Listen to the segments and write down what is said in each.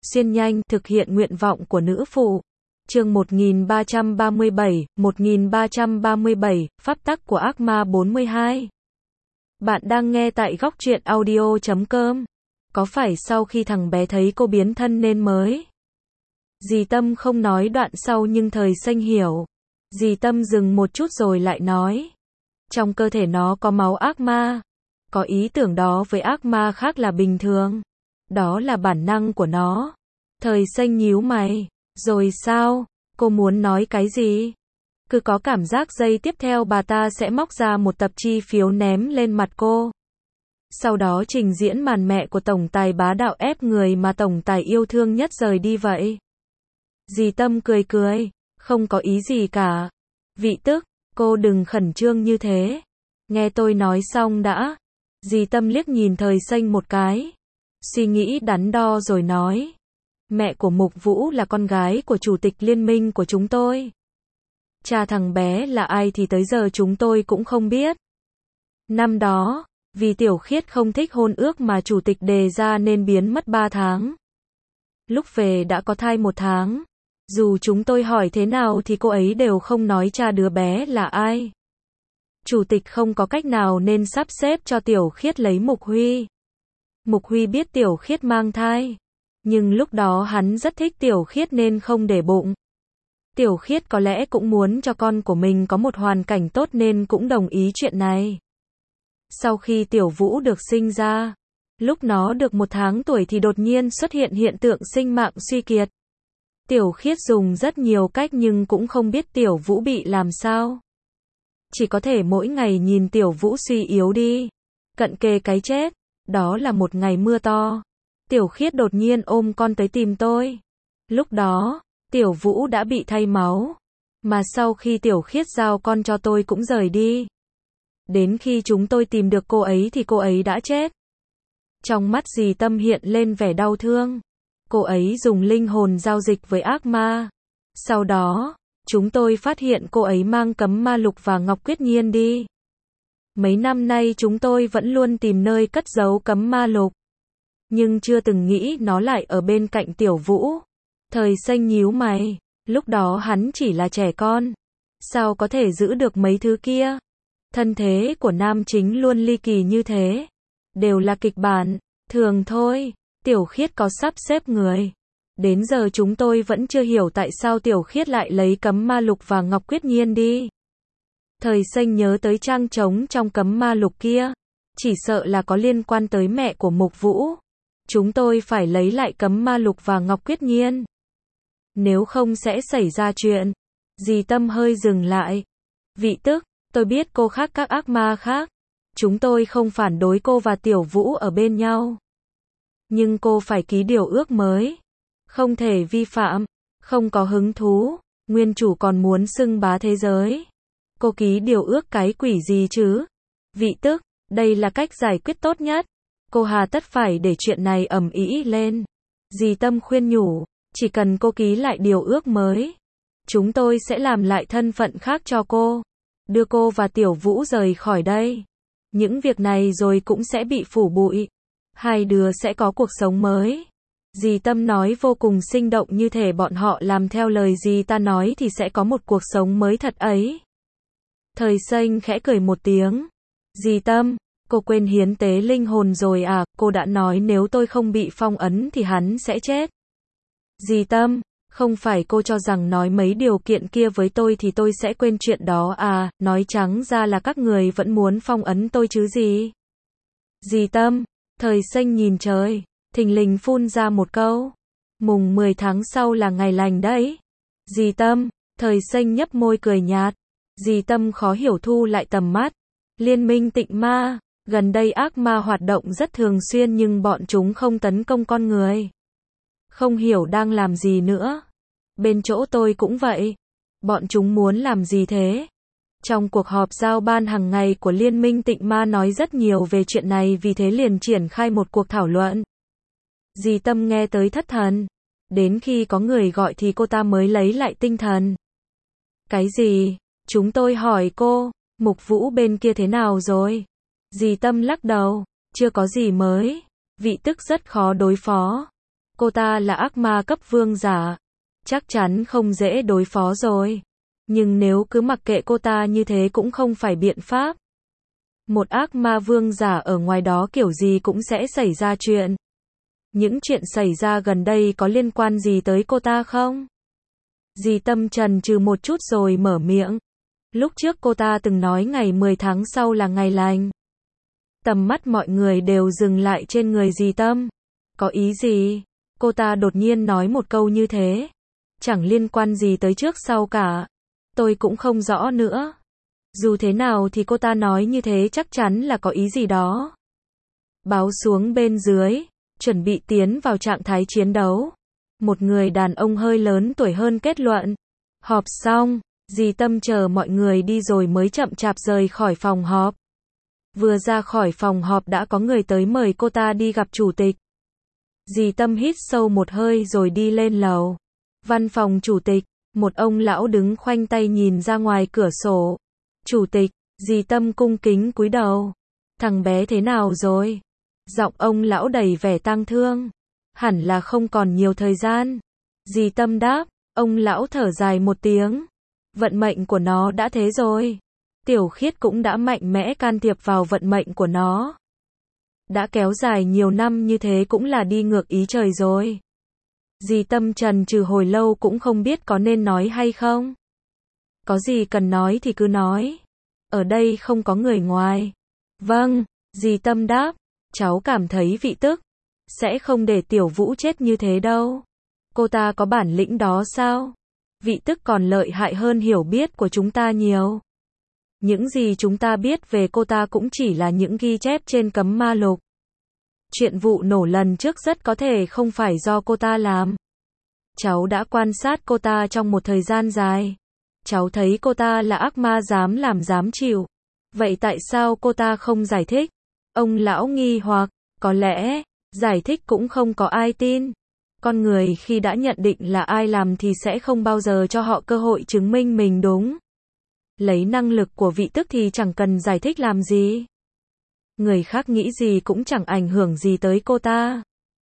xuyên nhanh, thực hiện nguyện vọng của nữ phụ. Chương 1337, Pháp tắc của ác ma 42. Bạn đang nghe tại góc truyện audio.com. Có phải sau khi thằng bé thấy cô biến thân nên mới? Dì Tâm không nói đoạn sau nhưng thời Xanh hiểu. Dì Tâm dừng một chút rồi lại nói. Trong cơ thể nó có máu ác ma. Có ý tưởng đó với ác ma khác là bình thường. Đó là bản năng của nó. Thời Xanh nhíu mày. Rồi sao? Cô muốn nói cái gì? Cứ có cảm giác giây tiếp theo bà ta sẽ móc ra một tập chi phiếu ném lên mặt cô. Sau đó trình diễn màn mẹ của tổng tài bá đạo ép người mà tổng tài yêu thương nhất rời đi vậy. Dì Tâm cười cười. Không có ý gì cả. Vị Tức, cô đừng khẩn trương như thế. Nghe tôi nói xong đã. Dì Tâm liếc nhìn thời Xanh một cái. Suy nghĩ đắn đo rồi nói. Mẹ của Mục Vũ là con gái của chủ tịch liên minh của chúng tôi. Cha thằng bé là ai thì tới giờ chúng tôi cũng không biết. Năm đó, vì Tiểu Khiết không thích hôn ước mà chủ tịch đề ra nên biến mất 3 tháng. Lúc về đã có thai 1 tháng. Dù chúng tôi hỏi thế nào thì cô ấy đều không nói cha đứa bé là ai. Chủ tịch không có cách nào nên sắp xếp cho Tiểu Khiết lấy Mục Huy. Mục Huy biết Tiểu Khiết mang thai. Nhưng lúc đó hắn rất thích Tiểu Khiết nên không để bụng. Tiểu Khiết có lẽ cũng muốn cho con của mình có một hoàn cảnh tốt nên cũng đồng ý chuyện này. Sau khi Tiểu Vũ được sinh ra, lúc nó được 1 tháng tuổi thì đột nhiên xuất hiện hiện tượng sinh mạng suy kiệt. Tiểu Khiết dùng rất nhiều cách nhưng cũng không biết Tiểu Vũ bị làm sao. Chỉ có thể mỗi ngày nhìn Tiểu Vũ suy yếu đi, cận kề cái chết. Đó là một ngày mưa to. Tiểu Khiết đột nhiên ôm con tới tìm tôi. Lúc đó, Tiểu Vũ đã bị thay máu. Mà sau khi Tiểu Khiết giao con cho tôi cũng rời đi. Đến khi chúng tôi tìm được cô ấy thì cô ấy đã chết. Trong mắt dì Tâm hiện lên vẻ đau thương. Cô ấy dùng linh hồn giao dịch với ác ma. Sau đó, chúng tôi phát hiện cô ấy mang cấm ma lục và ngọc quyết nhiên đi. Mấy năm nay chúng tôi vẫn luôn tìm nơi cất giấu cấm ma lục. Nhưng chưa từng nghĩ nó lại ở bên cạnh Tiểu Vũ. Thời Xanh nhíu mày. Lúc đó hắn chỉ là trẻ con. Sao có thể giữ được mấy thứ kia? Thân thế của nam chính luôn ly kỳ như thế. Đều là kịch bản. Thường thôi. Tiểu Khiết có sắp xếp người. Đến giờ chúng tôi vẫn chưa hiểu tại sao Tiểu Khiết lại lấy cấm ma lục và ngọc quyết nhiên đi. Thời Xanh nhớ tới trang trống trong cấm ma lục kia. Chỉ sợ là có liên quan tới mẹ của Mục Vũ. Chúng tôi phải lấy lại cấm ma lục và ngọc quyết nhiên. Nếu không sẽ xảy ra chuyện. Dì Tâm hơi dừng lại. Vị Tức, tôi biết cô khác các ác ma khác. Chúng tôi không phản đối cô và Tiểu Vũ ở bên nhau. Nhưng cô phải ký điều ước mới. Không thể vi phạm. Không có hứng thú. Nguyên chủ còn muốn xưng bá thế giới. Cô ký điều ước cái quỷ gì chứ? Vị Tức, đây là cách giải quyết tốt nhất. Cô hà tất phải để chuyện này ầm ĩ lên. Dì Tâm khuyên nhủ, chỉ cần cô ký lại điều ước mới, chúng tôi sẽ làm lại thân phận khác cho cô. Đưa cô và Tiểu Vũ rời khỏi đây. Những việc này rồi cũng sẽ bị phủ bụi. Hai đứa sẽ có cuộc sống mới. Dì Tâm nói vô cùng sinh động như thể bọn họ làm theo lời dì ta nói thì sẽ có một cuộc sống mới thật ấy. Thời Xanh khẽ cười một tiếng. Dì Tâm, cô quên hiến tế linh hồn rồi à, cô đã nói nếu tôi không bị phong ấn thì hắn sẽ chết. Dì Tâm, không phải cô cho rằng nói mấy điều kiện kia với tôi thì tôi sẽ quên chuyện đó à, nói trắng ra là các người vẫn muốn phong ấn tôi chứ gì. Dì Tâm, Thời Xanh nhìn trời, thình lình phun ra một câu. Mùng 10 tháng sau là ngày lành đấy. Dì Tâm, Thời Xanh nhấp môi cười nhạt. Dì Tâm khó hiểu thu lại tầm mắt. Liên minh tịnh ma, gần đây ác ma hoạt động rất thường xuyên nhưng bọn chúng không tấn công con người. Không hiểu đang làm gì nữa. Bên chỗ tôi cũng vậy. Bọn chúng muốn làm gì thế? Trong cuộc họp giao ban hàng ngày của Liên minh tịnh ma nói rất nhiều về chuyện này vì thế liền triển khai một cuộc thảo luận. Dì Tâm nghe tới thất thần. Đến khi có người gọi thì cô ta mới lấy lại tinh thần. Cái gì? Chúng tôi hỏi cô, Mục Vũ bên kia thế nào rồi? Dì Tâm lắc đầu, chưa có gì mới. Vị Tức rất khó đối phó. Cô ta là ác ma cấp vương giả. Chắc chắn không dễ đối phó rồi. Nhưng nếu cứ mặc kệ cô ta như thế cũng không phải biện pháp. Một ác ma vương giả ở ngoài đó kiểu gì cũng sẽ xảy ra chuyện. Những chuyện xảy ra gần đây có liên quan gì tới cô ta không? Dì Tâm chần chừ một chút rồi mở miệng. Lúc trước cô ta từng nói ngày 10 tháng sau là ngày lành. Tầm mắt mọi người đều dừng lại trên người dì Tâm. Có ý gì? Cô ta đột nhiên nói một câu như thế. Chẳng liên quan gì tới trước sau cả. Tôi cũng không rõ nữa. Dù thế nào thì cô ta nói như thế chắc chắn là có ý gì đó. Báo xuống bên dưới, chuẩn bị tiến vào trạng thái chiến đấu. Một người đàn ông hơi lớn tuổi hơn kết luận. Họp xong, dì Tâm chờ mọi người đi rồi mới chậm chạp rời khỏi phòng họp. Vừa ra khỏi phòng họp đã có người tới mời cô ta đi gặp chủ tịch. Dì Tâm hít sâu một hơi rồi đi lên lầu. Văn phòng chủ tịch, một ông lão đứng khoanh tay nhìn ra ngoài cửa sổ. Chủ tịch, dì Tâm cung kính cúi đầu. Thằng bé thế nào rồi? Giọng ông lão đầy vẻ tang thương. Hẳn là không còn nhiều thời gian. Dì Tâm đáp, ông lão thở dài một tiếng. Vận mệnh của nó đã thế rồi. Tiểu Khiết cũng đã mạnh mẽ can thiệp vào vận mệnh của nó. Đã kéo dài nhiều năm như thế cũng là đi ngược ý trời rồi. Dì Tâm chần chừ hồi lâu cũng không biết có nên nói hay không. Có gì cần nói thì cứ nói. Ở đây không có người ngoài. Vâng, dì Tâm đáp. Cháu cảm thấy vị tức. Sẽ không để Tiểu Vũ chết như thế đâu. Cô ta có bản lĩnh đó sao? Vị tức còn lợi hại hơn hiểu biết của chúng ta nhiều. Những gì chúng ta biết về cô ta cũng chỉ là những ghi chép trên cấm ma lục. Chuyện vụ nổ lần trước rất có thể không phải do cô ta làm. Cháu đã quan sát cô ta trong một thời gian dài. Cháu thấy cô ta là ác ma dám làm dám chịu. Vậy tại sao cô ta không giải thích? Ông lão nghi hoặc, có lẽ, giải thích cũng không có ai tin. Con người khi đã nhận định là ai làm thì sẽ không bao giờ cho họ cơ hội chứng minh mình đúng. Lấy năng lực của vị tức thì chẳng cần giải thích làm gì. Người khác nghĩ gì cũng chẳng ảnh hưởng gì tới cô ta.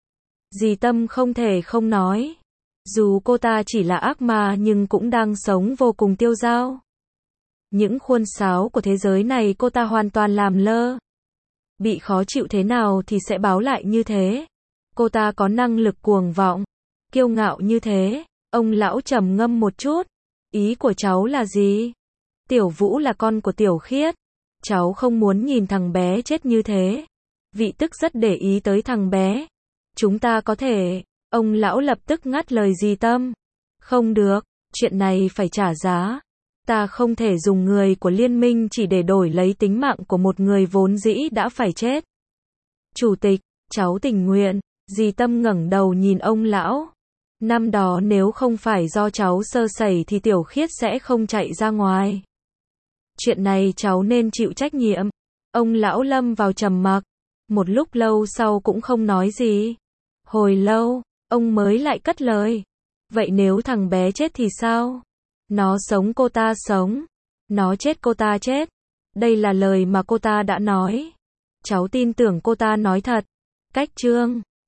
Dì Tâm không thể không nói. Dù cô ta chỉ là ác ma nhưng cũng đang sống vô cùng tiêu dao. Những khuôn sáo của thế giới này cô ta hoàn toàn làm lơ. Bị khó chịu thế nào thì sẽ báo lại như thế. Cô ta có năng lực cuồng vọng, kiêu ngạo như thế. Ông lão trầm ngâm một chút. Ý của cháu là gì? Tiểu Vũ là con của Tiểu Khiết. Cháu không muốn nhìn thằng bé chết như thế. Vị tức rất để ý tới thằng bé. Chúng ta có thể... Ông lão lập tức ngắt lời dì Tâm. Không được, chuyện này phải trả giá. Ta không thể dùng người của liên minh chỉ để đổi lấy tính mạng của một người vốn dĩ đã phải chết. Chủ tịch, cháu tình nguyện. Dì Tâm ngẩng đầu nhìn ông lão. Năm đó nếu không phải do cháu sơ sẩy thì Tiểu Khiết sẽ không chạy ra ngoài. Chuyện này cháu nên chịu trách nhiệm. Ông lão lâm vào trầm mặc. Một lúc lâu sau cũng không nói gì. Hồi lâu, ông mới lại cất lời. Vậy nếu thằng bé chết thì sao? Nó sống cô ta sống. Nó chết cô ta chết. Đây là lời mà cô ta đã nói. Cháu tin tưởng cô ta nói thật. Cách chương